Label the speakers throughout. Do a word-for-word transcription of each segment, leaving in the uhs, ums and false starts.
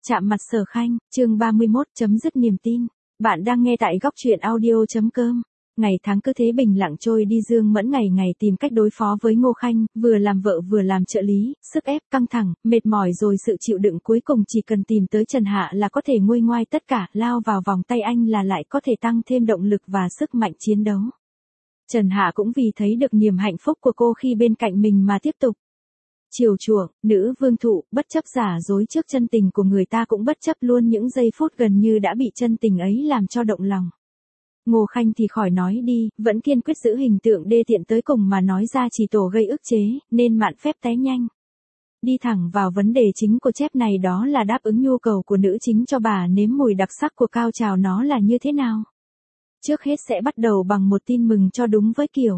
Speaker 1: Chạm mặt Sở Khanh, chương ba mươi mốt, chấm dứt niềm tin. Bạn đang nghe tại góc truyện audio.com. Ngày tháng cứ thế bình lặng trôi đi, Dương Mẫn ngày ngày tìm cách đối phó với Ngô Khanh, vừa làm vợ vừa làm trợ lý, sức ép, căng thẳng, mệt mỏi rồi sự chịu đựng cuối cùng chỉ cần tìm tới Trần Hạ là có thể nguôi ngoai tất cả, lao vào vòng tay anh là lại có thể tăng thêm động lực và sức mạnh chiến đấu. Trần Hạ cũng vì thấy được niềm hạnh phúc của cô khi bên cạnh mình mà tiếp tục chiều chuộng, nữ vương thụ, bất chấp giả dối trước chân tình của người ta, cũng bất chấp luôn những giây phút gần như đã bị chân tình ấy làm cho động lòng. Ngô Khanh thì khỏi nói đi, vẫn kiên quyết giữ hình tượng đê tiện tới cùng mà nói ra chỉ tổ gây ức chế, nên mạn phép té nhanh. Đi thẳng vào vấn đề chính của chép này, đó là đáp ứng nhu cầu của nữ chính cho bà nếm mùi đặc sắc của cao trào nó là như thế nào. Trước hết sẽ bắt đầu bằng một tin mừng cho đúng với kiểu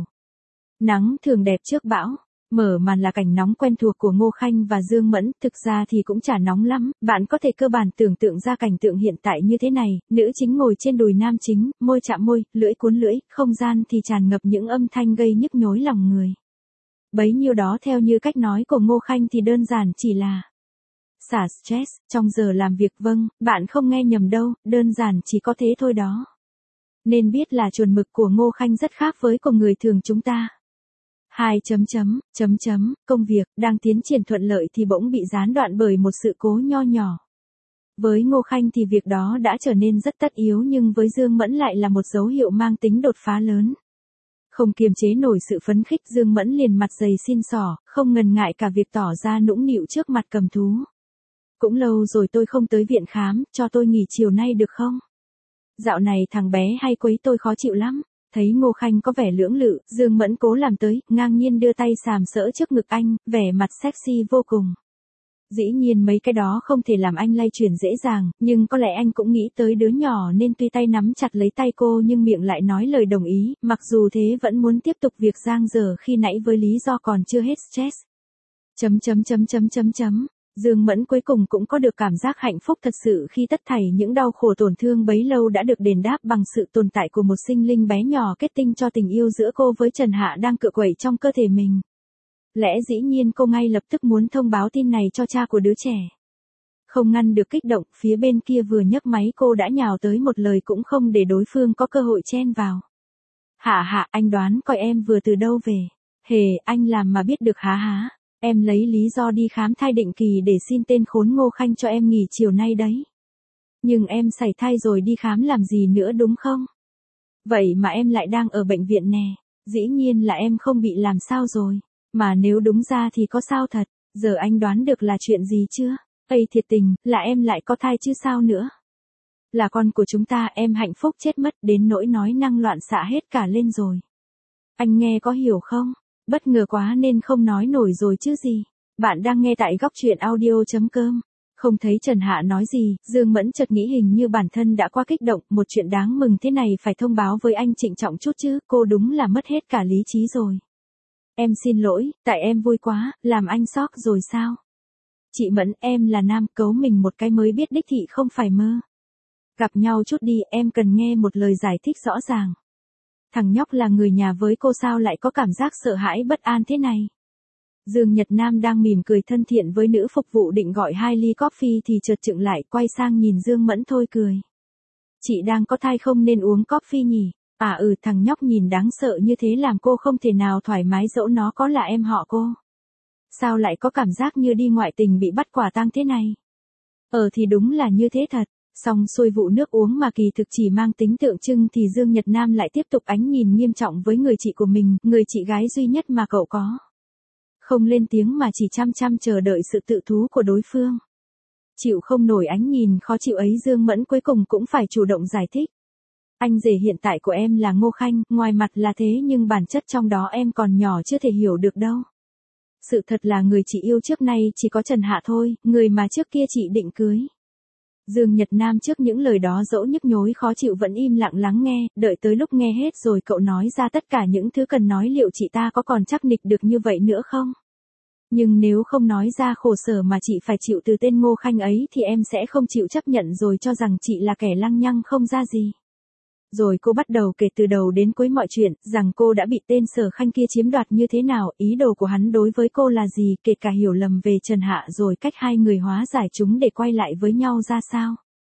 Speaker 1: nắng thường đẹp trước bão. Mở màn là cảnh nóng quen thuộc của Ngô Khanh và Dương Mẫn, thực ra thì cũng chả nóng lắm, bạn có thể cơ bản tưởng tượng ra cảnh tượng hiện tại như thế này, nữ chính ngồi trên đùi nam chính, môi chạm môi, lưỡi cuốn lưỡi, không gian thì tràn ngập những âm thanh gây nhức nhối lòng người. Bấy nhiêu đó theo như cách nói của Ngô Khanh thì đơn giản chỉ là xả stress, trong giờ làm việc. Vâng, bạn không nghe nhầm đâu, đơn giản chỉ có thế thôi đó. Nên biết là chuẩn mực của Ngô Khanh rất khác với của người thường chúng ta. Hai chấm chấm, chấm chấm, công việc đang tiến triển thuận lợi thì bỗng bị gián đoạn bởi một sự cố nho nhỏ. Với Ngô Khanh thì việc đó đã trở nên rất tất yếu, nhưng với Dương Mẫn lại là một dấu hiệu mang tính đột phá lớn. Không kiềm chế nổi sự phấn khích, Dương Mẫn liền mặt dày xin xỏ, không ngần ngại cả việc tỏ ra nũng nịu trước mặt cầm thú. Cũng lâu rồi tôi không tới viện khám, cho tôi nghỉ chiều nay được không? Dạo này thằng bé hay quấy tôi khó chịu lắm. Thấy Ngô Khanh có vẻ lưỡng lự, Dương Mẫn cố làm tới, ngang nhiên đưa tay sàm sỡ trước ngực anh, vẻ mặt sexy vô cùng. Dĩ nhiên mấy cái đó không thể làm anh lay chuyển dễ dàng, nhưng có lẽ anh cũng nghĩ tới đứa nhỏ nên tuy tay nắm chặt lấy tay cô nhưng miệng lại nói lời đồng ý, mặc dù thế vẫn muốn tiếp tục việc giang dở khi nãy với lý do còn chưa hết stress. Chấm chấm chấm chấm chấm chấm. Dương Mẫn cuối cùng cũng có được cảm giác hạnh phúc thật sự khi tất thảy những đau khổ tổn thương bấy lâu đã được đền đáp bằng sự tồn tại của một sinh linh bé nhỏ kết tinh cho tình yêu giữa cô với Trần Hạ đang cựa quậy trong cơ thể mình. Lẽ dĩ nhiên cô ngay lập tức muốn thông báo tin này cho cha của đứa trẻ. Không ngăn được kích động, phía bên kia vừa nhấc máy cô đã nhào tới một lời cũng không để đối phương có cơ hội chen vào. Hạ hạ, anh đoán coi em vừa từ đâu về. Hề, anh làm mà biết được há há. Em lấy lý do đi khám thai định kỳ để xin tên khốn Ngô Khanh cho em nghỉ chiều nay đấy. Nhưng em sảy thai rồi đi khám làm gì nữa đúng không? Vậy mà em lại đang ở bệnh viện nè. Dĩ nhiên là em không bị làm sao rồi. Mà nếu đúng ra thì có sao thật. Giờ anh đoán được là chuyện gì chưa? Ây thiệt tình, là em lại có thai chứ sao nữa. Là con của chúng ta, em hạnh phúc chết mất đến nỗi nói năng loạn xạ hết cả lên rồi. Anh nghe có hiểu không? Bất ngờ quá nên không nói nổi rồi chứ gì. Bạn đang nghe tại góc truyện audio.com. Không thấy Trần Hạ nói gì, Dương Mẫn chợt nghĩ hình như bản thân đã quá kích động, một chuyện đáng mừng thế này phải thông báo với anh trịnh trọng chút chứ, cô đúng là mất hết cả lý trí rồi. Em xin lỗi, tại em vui quá, làm anh sốc rồi sao? Chị Mẫn, em là nam, cấu mình một cái mới biết đích thị không phải mơ. Gặp nhau chút đi, em cần nghe một lời giải thích rõ ràng. Thằng nhóc là người nhà với cô sao lại có cảm giác sợ hãi bất an thế này? Dương Nhật Nam đang mỉm cười thân thiện với nữ phục vụ định gọi hai ly coffee thì chợt chững lại, quay sang nhìn Dương Mẫn thôi cười. Chị đang có thai không nên uống coffee nhỉ? À ừ, thằng nhóc nhìn đáng sợ như thế làm cô không thể nào thoải mái dẫu nó có là em họ cô. Sao lại có cảm giác như đi ngoại tình bị bắt quả tang thế này? Ờ thì đúng là như thế thật. Xong xuôi vụ nước uống mà kỳ thực chỉ mang tính tượng trưng thì Dương Nhật Nam lại tiếp tục ánh nhìn nghiêm trọng với người chị của mình, người chị gái duy nhất mà cậu có. Không lên tiếng mà chỉ chăm chăm chờ đợi sự tự thú của đối phương. Chịu không nổi ánh nhìn khó chịu ấy, Dương Mẫn cuối cùng cũng phải chủ động giải thích. Anh rể hiện tại của em là Ngô Khanh, ngoài mặt là thế nhưng bản chất trong đó em còn nhỏ chưa thể hiểu được đâu. Sự thật là người chị yêu trước nay chỉ có Trần Hạ thôi, người mà trước kia chị định cưới. Dương Nhật Nam trước những lời đó dẫu nhức nhối khó chịu vẫn im lặng lắng nghe, đợi tới lúc nghe hết rồi cậu nói ra tất cả những thứ cần nói. Liệu chị ta có còn chắc nịch được như vậy nữa không? Nhưng nếu không nói ra khổ sở mà chị phải chịu từ tên Ngô Khanh ấy thì em sẽ không chịu chấp nhận rồi cho rằng chị là kẻ lăng nhăng không ra gì. Rồi cô bắt đầu kể từ đầu đến cuối mọi chuyện, rằng cô đã bị tên Sở Khanh kia chiếm đoạt như thế nào, ý đồ của hắn đối với cô là gì, kể cả hiểu lầm về Trần Hạ rồi cách hai người hóa giải chúng để quay lại với nhau ra sao.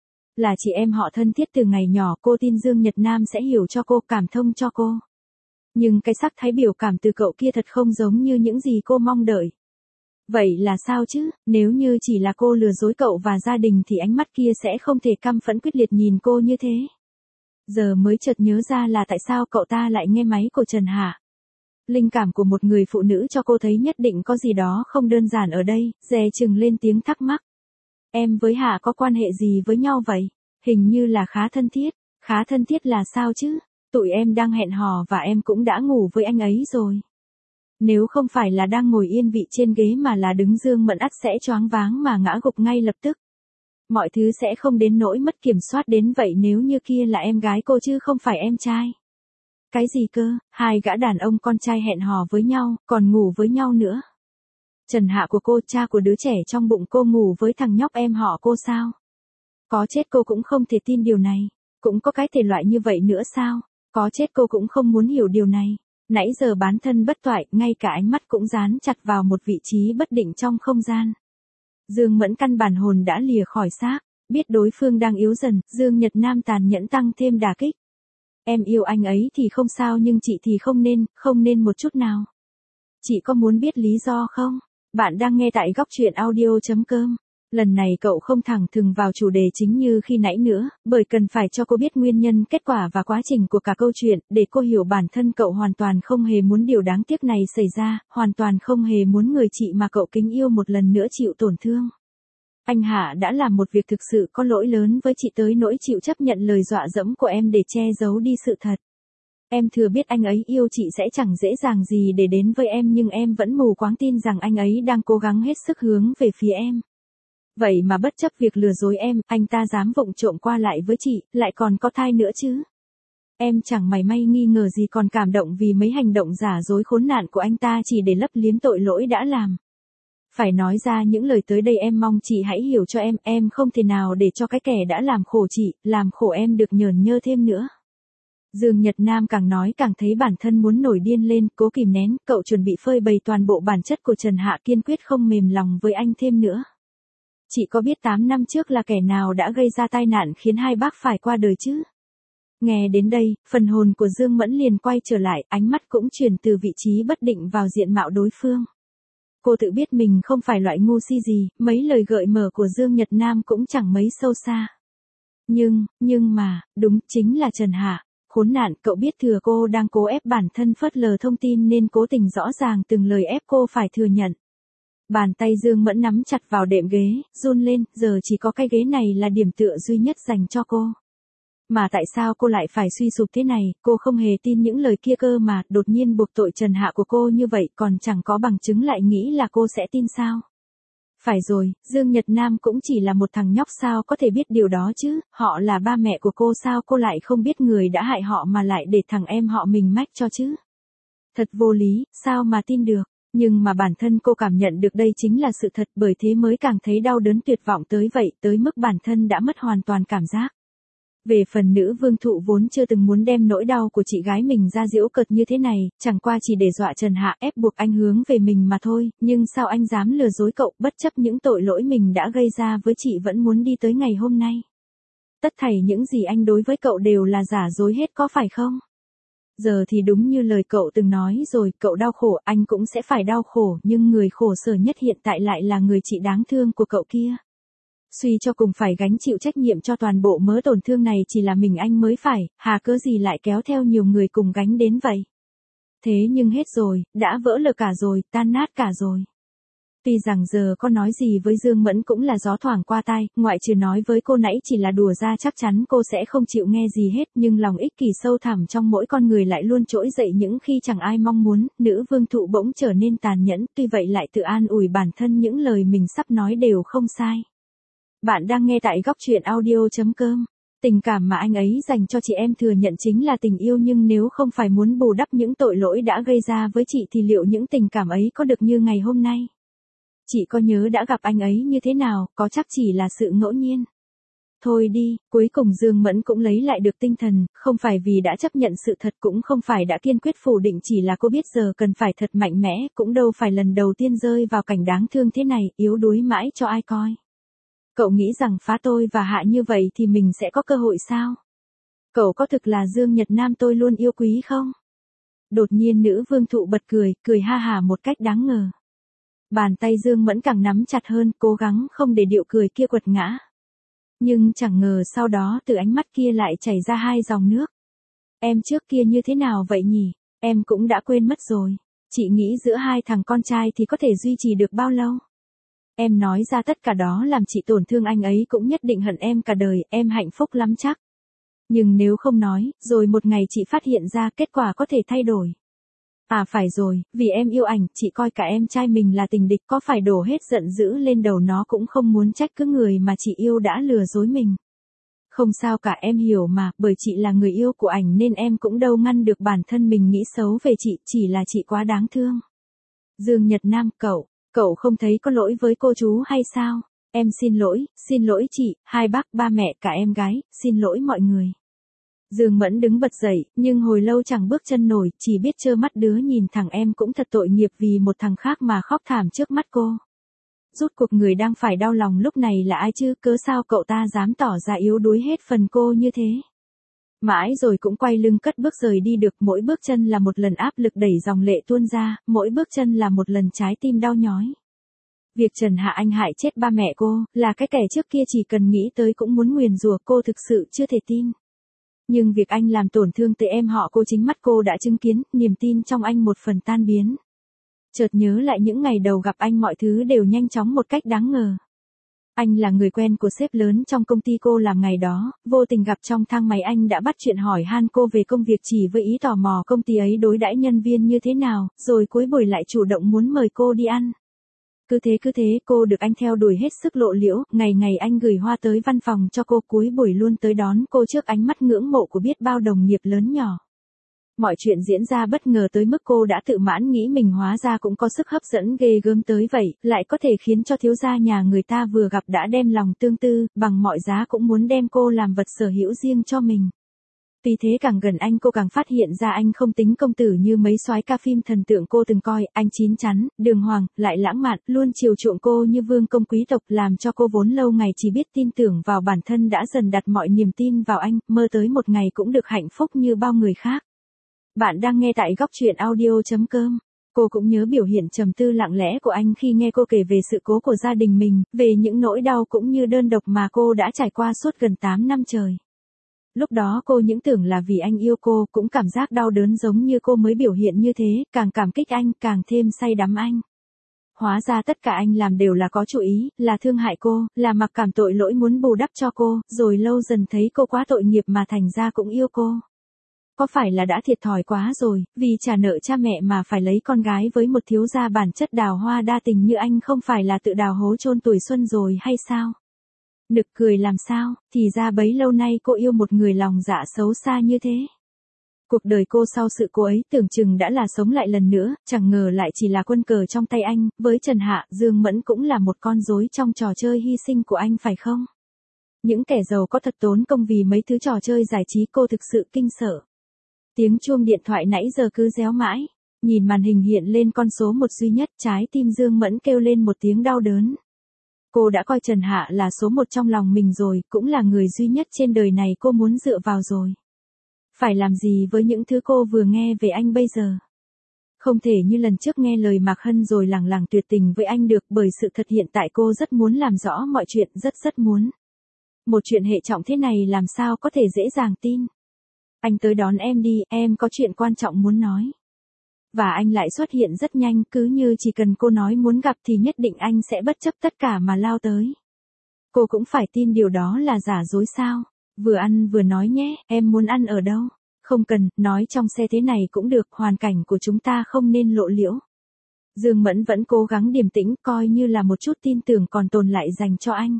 Speaker 1: Là chị em họ thân thiết từ ngày nhỏ, cô tin Dương Nhật Nam sẽ hiểu cho cô, cảm thông cho cô. Nhưng cái sắc thái biểu cảm từ cậu kia thật không giống như những gì cô mong đợi. Vậy là sao chứ, nếu như chỉ là cô lừa dối cậu và gia đình thì ánh mắt kia sẽ không thể căm phẫn quyết liệt nhìn cô như thế. Giờ mới chợt nhớ ra là tại sao cậu ta lại nghe máy của Trần Hạ. Linh cảm của một người phụ nữ cho cô thấy nhất định có gì đó không đơn giản ở đây, dè chừng lên tiếng thắc mắc. Em với Hạ có quan hệ gì với nhau vậy? Hình như là khá thân thiết. Khá thân thiết là sao chứ? Tụi em đang hẹn hò và em cũng đã ngủ với anh ấy rồi. Nếu không phải là đang ngồi yên vị trên ghế mà là đứng, Dương Mẫn ắt sẽ choáng váng mà ngã gục ngay lập tức. Mọi thứ sẽ không đến nỗi mất kiểm soát đến vậy nếu như kia là em gái cô chứ không phải em trai. Cái gì cơ, hai gã đàn ông con trai hẹn hò với nhau, còn ngủ với nhau nữa. Trần Hạ của cô, cha của đứa trẻ trong bụng cô, ngủ với thằng nhóc em họ cô sao? Có chết cô cũng không thể tin điều này. Cũng có cái thể loại như vậy nữa sao? Có chết cô cũng không muốn hiểu điều này. Nãy giờ bán thân bất toại, ngay cả ánh mắt cũng dán chặt vào một vị trí bất định trong không gian. Dương Mẫn căn bản hồn đã lìa khỏi xác, biết đối phương đang yếu dần, Dương Nhật Nam tàn nhẫn tăng thêm đả kích. Em yêu anh ấy thì không sao nhưng chị thì không nên, không nên một chút nào. Chị có muốn biết lý do không? Bạn đang nghe tại góc truyện audio chấm com. Lần này cậu không thẳng thừng vào chủ đề chính như khi nãy nữa, bởi cần phải cho cô biết nguyên nhân, kết quả và quá trình của cả câu chuyện, để cô hiểu bản thân cậu hoàn toàn không hề muốn điều đáng tiếc này xảy ra, hoàn toàn không hề muốn người chị mà cậu kính yêu một lần nữa chịu tổn thương. Anh Hạ đã làm một việc thực sự có lỗi lớn với chị, tới nỗi chịu chấp nhận lời dọa dẫm của em để che giấu đi sự thật. Em thừa biết anh ấy yêu chị sẽ chẳng dễ dàng gì để đến với em, nhưng em vẫn mù quáng tin rằng anh ấy đang cố gắng hết sức hướng về phía em. Vậy mà bất chấp việc lừa dối em, anh ta dám vụng trộm qua lại với chị, lại còn có thai nữa chứ. Em chẳng mảy may nghi ngờ gì, còn cảm động vì mấy hành động giả dối khốn nạn của anh ta chỉ để lấp liếm tội lỗi đã làm. Phải nói ra những lời tới đây em mong chị hãy hiểu cho em, em không thể nào để cho cái kẻ đã làm khổ chị, làm khổ em được nhởn nhơ thêm nữa. Dương Nhật Nam càng nói càng thấy bản thân muốn nổi điên lên, cố kìm nén, cậu chuẩn bị phơi bày toàn bộ bản chất của Trần Hạ, kiên quyết không mềm lòng với anh thêm nữa. Chị có biết tám năm trước là kẻ nào đã gây ra tai nạn khiến hai bác phải qua đời chứ? Nghe đến đây, phần hồn của Dương Mẫn liền quay trở lại, ánh mắt cũng chuyển từ vị trí bất định vào diện mạo đối phương. Cô tự biết mình không phải loại ngu si gì, mấy lời gợi mở của Dương Nhật Nam cũng chẳng mấy sâu xa. Nhưng, nhưng mà, đúng, chính là Trần Hạ. Khốn nạn, cậu biết thừa cô đang cố ép bản thân phớt lờ thông tin nên cố tình rõ ràng từng lời ép cô phải thừa nhận. Bàn tay Dương Mẫn nắm chặt vào đệm ghế, run lên, giờ chỉ có cái ghế này là điểm tựa duy nhất dành cho cô. Mà tại sao cô lại phải suy sụp thế này, cô không hề tin những lời kia cơ mà, đột nhiên buộc tội Trần Hạ của cô như vậy còn chẳng có bằng chứng lại nghĩ là cô sẽ tin sao? Phải rồi, Dương Nhật Nam cũng chỉ là một thằng nhóc, sao có thể biết điều đó chứ, họ là ba mẹ của cô, sao cô lại không biết người đã hại họ mà lại để thằng em họ mình mách cho chứ? Thật vô lý, sao mà tin được? Nhưng mà bản thân cô cảm nhận được đây chính là sự thật, bởi thế mới càng thấy đau đớn tuyệt vọng tới vậy, tới mức bản thân đã mất hoàn toàn cảm giác. Về phần nữ vương thụ vốn chưa từng muốn đem nỗi đau của chị gái mình ra giễu cợt như thế này, chẳng qua chỉ để dọa Trần Hạ, ép buộc anh hướng về mình mà thôi, nhưng sao anh dám lừa dối cậu, bất chấp những tội lỗi mình đã gây ra với chị vẫn muốn đi tới ngày hôm nay. Tất thảy những gì anh đối với cậu đều là giả dối hết, có phải không? Giờ thì đúng như lời cậu từng nói rồi, cậu đau khổ, anh cũng sẽ phải đau khổ, nhưng người khổ sở nhất hiện tại lại là người chị đáng thương của cậu kia. Suy cho cùng phải gánh chịu trách nhiệm cho toàn bộ mớ tổn thương này chỉ là mình anh mới phải, hà cớ gì lại kéo theo nhiều người cùng gánh đến vậy. Thế nhưng hết rồi, đã vỡ lở cả rồi, tan nát cả rồi. Tuy rằng giờ có nói gì với Dương Mẫn cũng là gió thoảng qua tai, ngoại trừ nói với cô nãy chỉ là đùa ra, chắc chắn cô sẽ không chịu nghe gì hết, nhưng lòng ích kỷ sâu thẳm trong mỗi con người lại luôn trỗi dậy những khi chẳng ai mong muốn, nữ vương thụ bỗng trở nên tàn nhẫn, tuy vậy lại tự an ủi bản thân những lời mình sắp nói đều không sai. Bạn đang nghe tại góc truyện audio chấm com. Tình cảm mà anh ấy dành cho chị em thừa nhận chính là tình yêu, nhưng nếu không phải muốn bù đắp những tội lỗi đã gây ra với chị thì liệu những tình cảm ấy có được như ngày hôm nay? Chị có nhớ đã gặp anh ấy như thế nào, có chắc chỉ là sự ngẫu nhiên. thôi đi, cuối cùng Dương Mẫn cũng lấy lại được tinh thần, không phải vì đã chấp nhận sự thật cũng không phải đã kiên quyết phủ định, chỉ là cô biết giờ cần phải thật mạnh mẽ, cũng đâu phải lần đầu tiên rơi vào cảnh đáng thương thế này, yếu đuối mãi cho ai coi. Cậu nghĩ rằng phá tôi và Hạ như vậy thì mình sẽ có cơ hội sao? Cậu có thực là Dương Nhật Nam tôi luôn yêu quý không? Đột nhiên nữ vương thụ bật cười, cười ha hà một cách đáng ngờ. Bàn tay Dương Mẫn càng nắm chặt hơn, cố gắng không để điệu cười kia quật ngã. Nhưng chẳng ngờ sau đó từ ánh mắt kia lại chảy ra hai dòng nước. Em trước kia như thế nào vậy nhỉ? Em cũng đã quên mất rồi. Chị nghĩ giữa hai thằng con trai thì có thể duy trì được bao lâu? Em nói ra tất cả đó làm chị tổn thương, anh ấy cũng nhất định hận em cả đời, em hạnh phúc lắm chắc. Nhưng nếu không nói, rồi một ngày chị phát hiện ra kết quả có thể thay đổi. À phải rồi, vì em yêu ảnh, chị coi cả em trai mình là tình địch, có phải đổ hết giận dữ lên đầu nó cũng không muốn trách cứ người mà chị yêu đã lừa dối mình. Không sao cả, em hiểu mà, bởi chị là người yêu của ảnh nên em cũng đâu ngăn được bản thân mình nghĩ xấu về chị, chỉ là chị quá đáng thương. Dương Nhật Nam, cậu, cậu không thấy có lỗi với cô chú hay sao? Em xin lỗi, xin lỗi chị, hai bác, ba mẹ, cả em gái, xin lỗi mọi người. Dương Mẫn đứng bật dậy, nhưng hồi lâu chẳng bước chân nổi, chỉ biết trơ mắt đứa nhìn thằng em cũng thật tội nghiệp vì một thằng khác mà khóc thảm trước mắt cô. Rốt cuộc người đang phải đau lòng lúc này là ai chứ, cớ sao cậu ta dám tỏ ra yếu đuối hết phần cô như thế. Mãi rồi cũng quay lưng cất bước rời đi được, mỗi bước chân là một lần áp lực đẩy dòng lệ tuôn ra, mỗi bước chân là một lần trái tim đau nhói. Việc Trần Hạ Anh hại chết ba mẹ cô, là cái kẻ trước kia chỉ cần nghĩ tới cũng muốn nguyền rủa, cô thực sự chưa thể tin. Nhưng việc anh làm tổn thương tới em họ cô chính mắt cô đã chứng kiến, niềm tin trong anh một phần tan biến. Chợt nhớ lại những ngày đầu gặp anh mọi thứ đều nhanh chóng một cách đáng ngờ. Anh là người quen của sếp lớn trong công ty cô làm ngày đó, vô tình gặp trong thang máy anh đã bắt chuyện hỏi han cô về công việc chỉ với ý tò mò công ty ấy đối đãi nhân viên như thế nào, rồi cuối buổi lại chủ động muốn mời cô đi ăn. Cứ thế cứ thế cô được anh theo đuổi hết sức lộ liễu, ngày ngày anh gửi hoa tới văn phòng cho cô, cuối buổi luôn tới đón cô trước ánh mắt ngưỡng mộ của biết bao đồng nghiệp lớn nhỏ. Mọi chuyện diễn ra bất ngờ tới mức cô đã tự mãn nghĩ mình hóa ra cũng có sức hấp dẫn ghê gớm tới vậy, lại có thể khiến cho thiếu gia nhà người ta vừa gặp đã đem lòng tương tư, bằng mọi giá cũng muốn đem cô làm vật sở hữu riêng cho mình. Vì thế càng gần anh cô càng phát hiện ra anh không tính công tử như mấy soái ca phim thần tượng cô từng coi, anh chín chắn, đường hoàng, lại lãng mạn, luôn chiều chuộng cô như vương công quý tộc, làm cho cô vốn lâu ngày chỉ biết tin tưởng vào bản thân đã dần đặt mọi niềm tin vào anh, mơ tới một ngày cũng được hạnh phúc như bao người khác. Bạn đang nghe tại góc truyện audio chấm com. Cô cũng nhớ biểu hiện trầm tư lặng lẽ của anh khi nghe cô kể về sự cố của gia đình mình, về những nỗi đau cũng như đơn độc mà cô đã trải qua suốt gần tám năm trời. Lúc đó cô những tưởng là vì anh yêu cô, cũng cảm giác đau đớn giống như cô mới biểu hiện như thế, càng cảm kích anh, càng thêm say đắm anh. Hóa ra tất cả anh làm đều là có chủ ý, là thương hại cô, là mặc cảm tội lỗi muốn bù đắp cho cô, rồi lâu dần thấy cô quá tội nghiệp mà thành ra cũng yêu cô. Có phải là đã thiệt thòi quá rồi, vì trả nợ cha mẹ mà phải lấy con gái với một thiếu gia bản chất đào hoa đa tình như anh, không phải là tự đào hố chôn tuổi xuân rồi hay sao? Nực cười làm sao, thì ra bấy lâu nay cô yêu một người lòng dạ xấu xa như thế. Cuộc đời cô sau sự cố ấy tưởng chừng đã là sống lại lần nữa, chẳng ngờ lại chỉ là quân cờ trong tay anh, với Trần Hạ, Dương Mẫn cũng là một con rối trong trò chơi hy sinh của anh phải không? Những kẻ giàu có thật tốn công vì mấy thứ trò chơi giải trí, cô thực sự kinh sợ. Tiếng chuông điện thoại nãy giờ cứ réo mãi, nhìn màn hình hiện lên con số một duy nhất, trái tim Dương Mẫn kêu lên một tiếng đau đớn. Cô đã coi Trần Hạ là số một trong lòng mình rồi, cũng là người duy nhất trên đời này cô muốn dựa vào rồi. Phải làm gì với những thứ cô vừa nghe về anh bây giờ? Không thể như lần trước nghe lời Mạc Hân rồi lẳng lặng tuyệt tình với anh được, bởi sự thật hiện tại cô rất muốn làm rõ mọi chuyện, rất rất muốn. Một chuyện hệ trọng thế này làm sao có thể dễ dàng tin. Anh tới đón em đi, em có chuyện quan trọng muốn nói. Và anh lại xuất hiện rất nhanh, cứ như chỉ cần cô nói muốn gặp thì nhất định anh sẽ bất chấp tất cả mà lao tới. Cô cũng phải tin điều đó là giả dối sao? Vừa ăn vừa nói nhé, em muốn ăn ở đâu? Không cần, nói trong xe thế này cũng được, hoàn cảnh của chúng ta không nên lộ liễu. Dương Mẫn vẫn cố gắng điềm tĩnh, coi như là một chút tin tưởng còn tồn lại dành cho anh.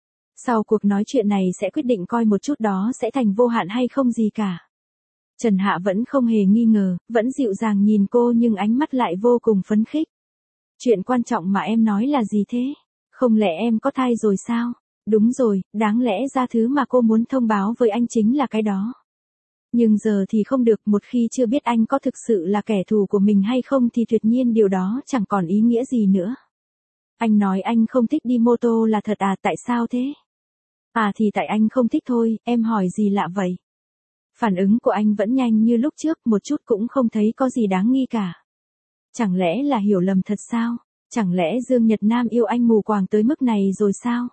Speaker 1: Sau cuộc nói chuyện này sẽ quyết định coi một chút đó sẽ thành vô hạn hay không gì cả. Trần Hạ vẫn không hề nghi ngờ, vẫn dịu dàng nhìn cô nhưng ánh mắt lại vô cùng phấn khích. Chuyện quan trọng mà em nói là gì thế? Không lẽ em có thai rồi sao? Đúng rồi, đáng lẽ ra thứ mà cô muốn thông báo với anh chính là cái đó. Nhưng giờ thì không được, một khi chưa biết anh có thực sự là kẻ thù của mình hay không thì tuyệt nhiên điều đó chẳng còn ý nghĩa gì nữa. Anh nói anh không thích đi mô tô là thật à, tại sao thế? À thì tại anh không thích thôi, em hỏi gì lạ vậy? Phản ứng của anh vẫn nhanh như lúc trước, một chút cũng không thấy có gì đáng nghi cả. Chẳng lẽ là hiểu lầm thật sao? Chẳng lẽ Dương Nhật Nam yêu anh mù quáng tới mức này rồi sao?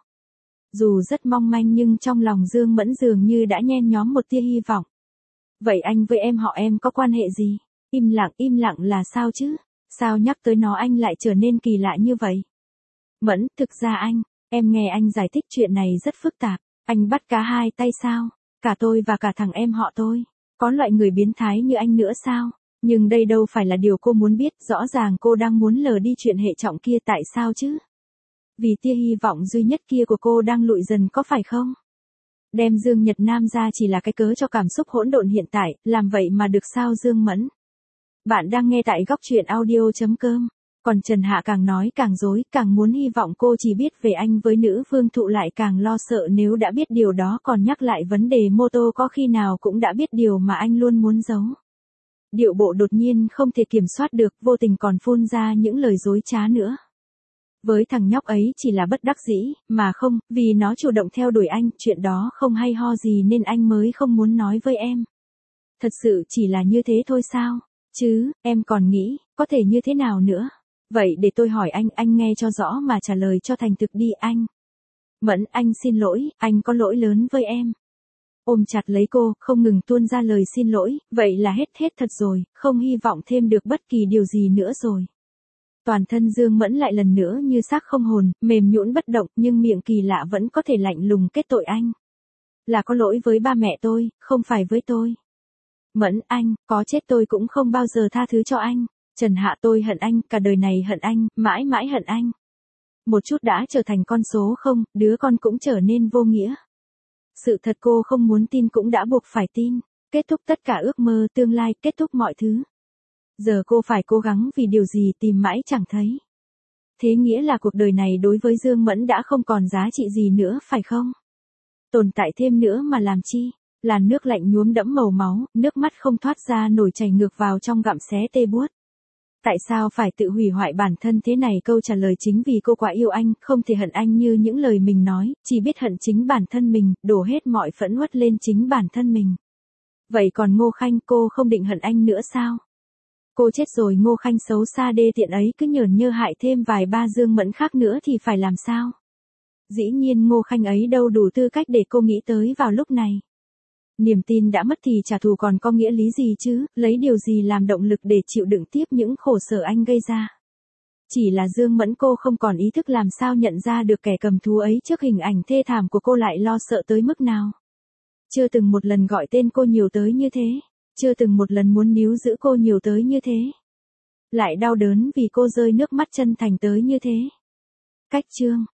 Speaker 1: Dù rất mong manh nhưng trong lòng Dương Mẫn dường như đã nhen nhóm một tia hy vọng. Vậy anh với em họ em có quan hệ gì? Im lặng, im lặng là sao chứ? Sao nhắc tới nó anh lại trở nên kỳ lạ như vậy? Mẫn, thực ra anh, em nghe anh giải thích chuyện này rất phức tạp. Anh bắt cá hai tay sao? Cả tôi và cả thằng em họ tôi. Có loại người biến thái như anh nữa sao? Nhưng đây đâu phải là điều cô muốn biết, rõ ràng cô đang muốn lờ đi chuyện hệ trọng kia, tại sao chứ? Vì tia hy vọng duy nhất kia của cô đang lụi dần có phải không? Đem Dương Nhật Nam ra chỉ là cái cớ cho cảm xúc hỗn độn hiện tại, làm vậy mà được sao Dương Mẫn? Bạn đang nghe tại góc truyện audio.com. Còn Trần Hạ càng nói càng dối, càng muốn hy vọng cô chỉ biết về anh với nữ vương thụ, lại càng lo sợ nếu đã biết điều đó còn nhắc lại vấn đề mô tô, có khi nào cũng đã biết điều mà anh luôn muốn giấu. Điệu bộ đột nhiên không thể kiểm soát được, vô tình còn phun ra những lời dối trá nữa. Với thằng nhóc ấy chỉ là bất đắc dĩ, mà không, vì nó chủ động theo đuổi anh, chuyện đó không hay ho gì nên anh mới không muốn nói với em. Thật sự chỉ là như thế thôi sao? Chứ, em còn nghĩ, có thể như thế nào nữa? Vậy để tôi hỏi anh, anh nghe cho rõ mà trả lời cho thành thực đi anh. Mẫn, anh xin lỗi, anh có lỗi lớn với em. Ôm chặt lấy cô, không ngừng tuôn ra lời xin lỗi, vậy là hết hết thật rồi, không hy vọng thêm được bất kỳ điều gì nữa rồi. Toàn thân Dương Mẫn lại lần nữa như xác không hồn, mềm nhũn bất động, nhưng miệng kỳ lạ vẫn có thể lạnh lùng kết tội anh. Là có lỗi với ba mẹ tôi, không phải với tôi. Mẫn, anh, có chết tôi cũng không bao giờ tha thứ cho anh. Trần Hạ, tôi hận anh, cả đời này hận anh, mãi mãi hận anh. Một chút đã trở thành con số không, đứa con cũng trở nên vô nghĩa. Sự thật cô không muốn tin cũng đã buộc phải tin. Kết thúc tất cả ước mơ tương lai, kết thúc mọi thứ. Giờ cô phải cố gắng vì điều gì tìm mãi chẳng thấy. Thế nghĩa là cuộc đời này đối với Dương Mẫn đã không còn giá trị gì nữa phải không? Tồn tại thêm nữa mà làm chi? Làn nước lạnh nhuốm đẫm màu máu, nước mắt không thoát ra nổi chảy ngược vào trong gặm xé tê buốt. Tại sao phải tự hủy hoại bản thân thế này? Câu trả lời chính vì cô quá yêu anh, không thể hận anh như những lời mình nói, chỉ biết hận chính bản thân mình, đổ hết mọi phẫn uất lên chính bản thân mình. Vậy còn Ngô Khanh, cô không định hận anh nữa sao? Cô chết rồi, Ngô Khanh xấu xa đê tiện ấy cứ nhởn nhơ hại thêm vài ba Dương Mẫn khác nữa thì phải làm sao? Dĩ nhiên Ngô Khanh ấy đâu đủ tư cách để cô nghĩ tới vào lúc này. Niềm tin đã mất thì trả thù còn có nghĩa lý gì chứ, lấy điều gì làm động lực để chịu đựng tiếp những khổ sở anh gây ra. Chỉ là Dương Mẫn cô không còn ý thức làm sao nhận ra được kẻ cầm thú ấy trước hình ảnh thê thảm của cô lại lo sợ tới mức nào. Chưa từng một lần gọi tên cô nhiều tới như thế, chưa từng một lần muốn níu giữ cô nhiều tới như thế. Lại đau đớn vì cô rơi nước mắt chân thành tới như thế. Cách chương